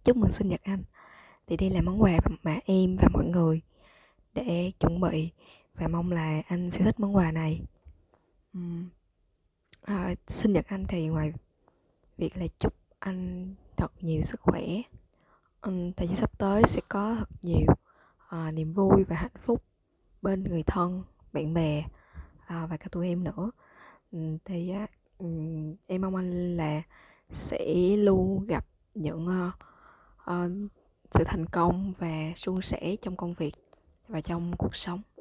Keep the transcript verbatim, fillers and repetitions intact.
chúc mừng sinh nhật anh. Thì đây là món quà mà em và mọi người để chuẩn bị và mong là anh sẽ thích món quà này. Uhm, à, sinh nhật anh thì ngoài việc là chúc anh thật nhiều sức khỏe, uhm, tại vì sắp tới sẽ có thật nhiều à, niềm vui và hạnh phúc bên người thân, bạn bè à, và cả tụi em nữa. Uhm, thì á, uhm, em mong anh là sẽ luôn gặp những uh, uh, sự thành công và suôn sẻ trong công việc và trong cuộc sống.